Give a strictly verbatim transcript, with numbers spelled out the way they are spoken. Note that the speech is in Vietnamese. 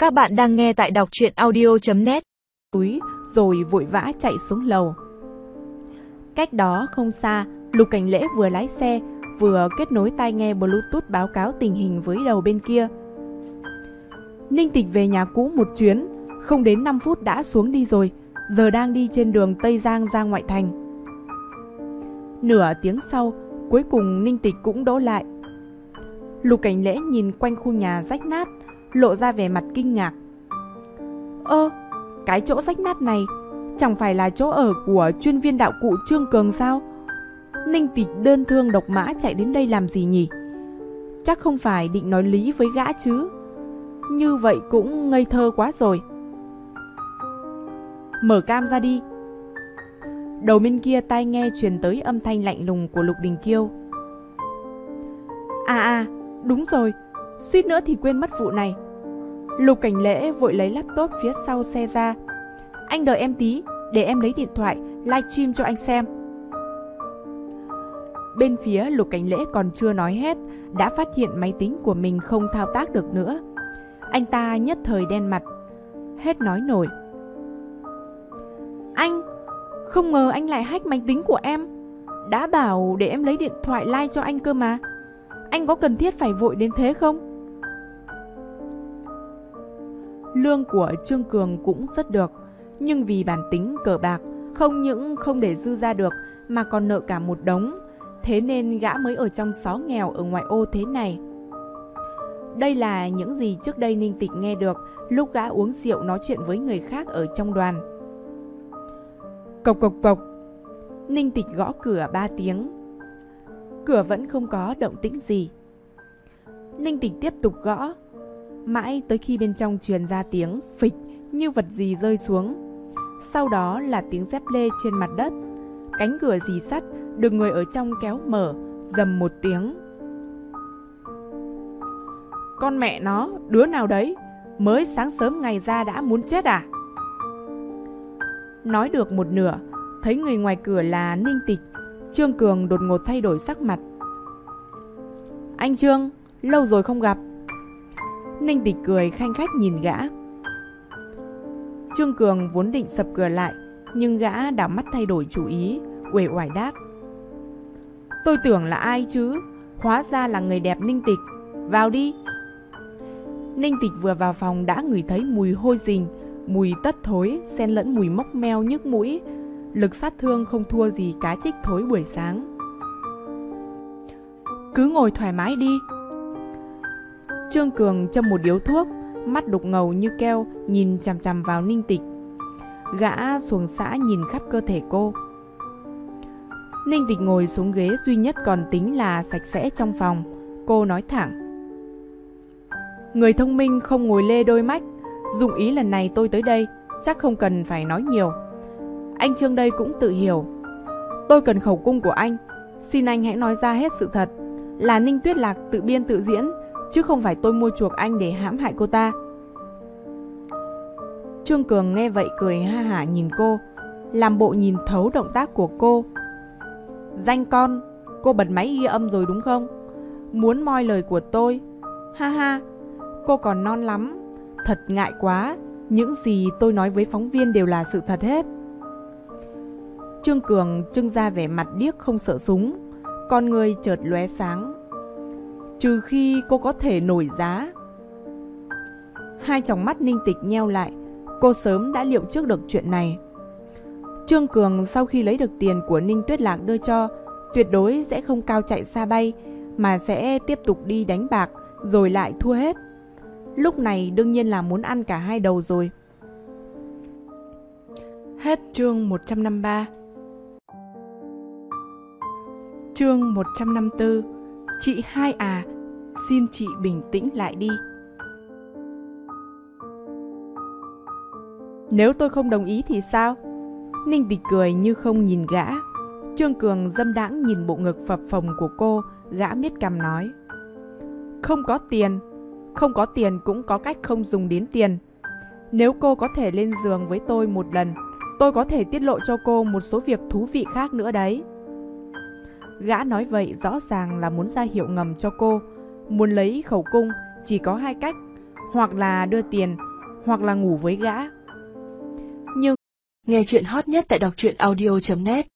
Các bạn đang nghe tại đọc truyện audio chấm net. Túi rồi vội vã chạy xuống lầu. Cách đó không xa, Lục Cảnh Lễ vừa lái xe vừa kết nối tai nghe Bluetooth báo cáo tình hình với đầu bên kia. Ninh Tịch về nhà cũ một chuyến, không đến năm phút đã xuống đi rồi, giờ đang đi trên đường Tây Giang ra ngoại thành. Nửa tiếng sau, cuối cùng Ninh Tịch cũng đỗ lại. Lục Cảnh Lễ nhìn quanh khu nhà rách nát, lộ ra vẻ mặt kinh ngạc. Ơ, cái chỗ rách nát này chẳng phải là chỗ ở của chuyên viên đạo cụ Trương Cường sao? Ninh Tịch đơn thương độc mã chạy đến đây làm gì nhỉ? Chắc không phải định nói lý với gã chứ? Như vậy cũng ngây thơ quá rồi. Mở cam ra đi. Đầu bên kia tai nghe truyền tới âm thanh lạnh lùng của Lục Đình Kiêu. À à, đúng rồi, suýt nữa thì quên mất vụ này. Lục Cảnh Lễ vội lấy laptop phía sau xe ra. Anh đợi em tí, để em lấy điện thoại livestream cho anh xem. Bên phía Lục Cảnh Lễ còn chưa nói hết, đã phát hiện máy tính của mình không thao tác được nữa. Anh ta nhất thời đen mặt, hết nói nổi. Anh, không ngờ anh lại hack máy tính của em. Đã bảo để em lấy điện thoại live cho anh cơ mà. Anh có cần thiết phải vội đến thế không? Lương của Trương Cường cũng rất được, nhưng vì bản tính cờ bạc, không những không để dư ra được mà còn nợ cả một đống. Thế nên gã mới ở trong xó nghèo ở ngoại ô thế này. Đây là những gì trước đây Ninh Tịch nghe được lúc gã uống rượu nói chuyện với người khác ở trong đoàn. Cộc cộc cộc. Ninh Tịch gõ cửa ba tiếng. Cửa vẫn không có động tĩnh gì. Ninh Tịch tiếp tục gõ, mãi tới khi bên trong truyền ra tiếng phịch như vật gì rơi xuống. Sau đó là tiếng dép lê trên mặt đất. Cánh cửa rì sắt được người ở trong kéo mở, rầm một tiếng. Con mẹ nó, đứa nào đấy? Mới sáng sớm ngày ra đã muốn chết à? Nói được một nửa, thấy người ngoài cửa là Ninh Tịch. Trương Cường đột ngột thay đổi sắc mặt. Anh Trương, lâu rồi không gặp. Ninh Tịch cười khanh khách nhìn gã. Trương Cường vốn định sập cửa lại, nhưng gã đảo mắt thay đổi chủ ý, uể oải đáp. Tôi tưởng là ai chứ, hóa ra là người đẹp Ninh Tịch. Vào đi. Ninh Tịch vừa vào phòng đã ngửi thấy mùi hôi rình, mùi tất thối xen lẫn mùi mốc meo nhức mũi. Lực sát thương không thua gì cá trích thối buổi sáng. Cứ ngồi thoải mái đi. Trương Cường châm một điếu thuốc, mắt đục ngầu như keo nhìn chằm chằm vào Ninh Tịch. Gã xuồng xã nhìn khắp cơ thể cô. Ninh Tịch ngồi xuống ghế duy nhất còn tính là sạch sẽ trong phòng. Cô nói thẳng. Người thông minh không ngồi lê đôi mách. Dụng ý lần này tôi tới đây chắc không cần phải nói nhiều. Anh Trương đây cũng tự hiểu. Tôi cần khẩu cung của anh. Xin anh hãy nói ra hết sự thật. Là Ninh Tuyết Lạc tự biên tự diễn, chứ không phải tôi mua chuộc anh để hãm hại cô ta. Trương Cường nghe vậy cười ha hả nhìn cô, làm bộ nhìn thấu động tác của cô. Danh con, cô bật máy ghi âm rồi đúng không? Muốn moi lời của tôi? Ha ha, cô còn non lắm. Thật ngại quá, những gì tôi nói với phóng viên đều là sự thật hết. Trương Cường trưng ra vẻ mặt điếc không sợ súng, con người chợt lóe sáng. Trừ khi cô có thể nổi giá. Hai tròng mắt Ninh Tịch nheo lại. Cô sớm đã liệu trước được chuyện này. Trương Cường sau khi lấy được tiền của Ninh Tuyết Lạc đưa cho, tuyệt đối sẽ không cao chạy xa bay, mà sẽ tiếp tục đi đánh bạc rồi lại thua hết. Lúc này đương nhiên là muốn ăn cả hai đầu rồi. Hết chương một trăm năm mươi ba. Chương một trăm năm mươi tư. Chị hai à, xin chị bình tĩnh lại đi. Nếu tôi không đồng ý thì sao? Ninh Tịch cười như không nhìn gã. Trương Cường dâm đãng nhìn bộ ngực phập phồng của cô, gã miết cằm nói. Không có tiền. Không có tiền cũng có cách không dùng đến tiền. Nếu cô có thể lên giường với tôi một lần, tôi có thể tiết lộ cho cô một số việc thú vị khác nữa đấy. Gã nói vậy rõ ràng là muốn ra hiệu ngầm cho cô. Muốn lấy khẩu cung chỉ có hai cách, hoặc là đưa tiền, hoặc là ngủ với gã. Nhưng nghe chuyện hot nhất tại đọc truyện audio chấm net